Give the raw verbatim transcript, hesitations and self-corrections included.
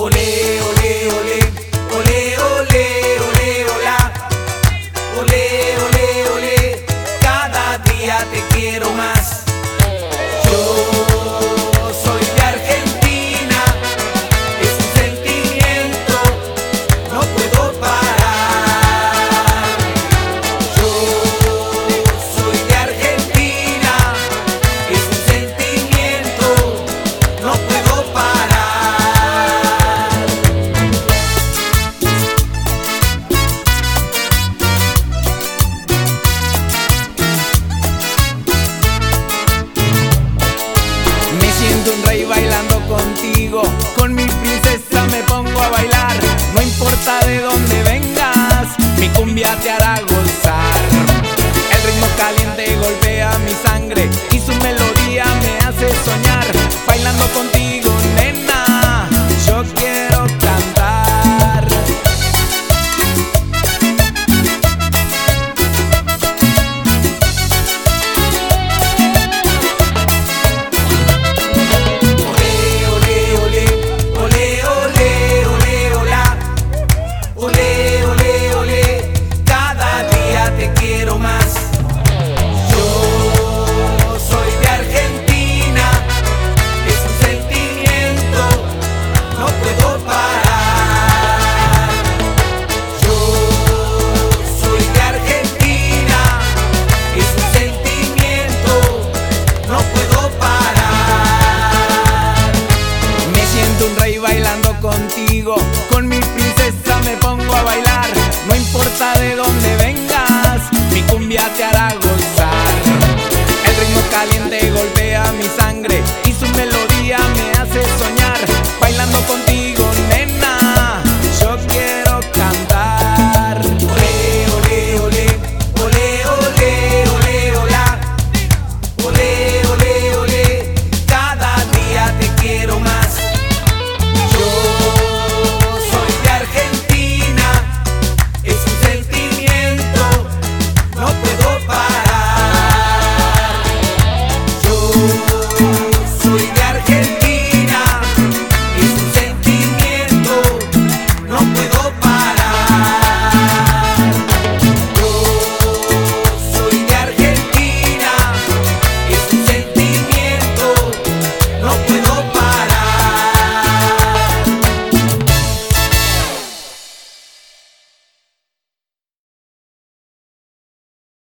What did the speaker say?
Olé, olé, olé, olé, olé, olé, olá. Olé, olé, olé, cada día te quiero más. Yo soy de Argentina, es un sentimiento, no puedo parar. Yo soy de Argentina, es un sentimiento, no puedo parar. Me siento un rey bailando contigo, con mi princesa me pongo a bailar. No importa de dónde vengas, mi cumbia te hará gozar. El ritmo caliente golpea mi sangre y su melodía me hace soñar. Bailando contigo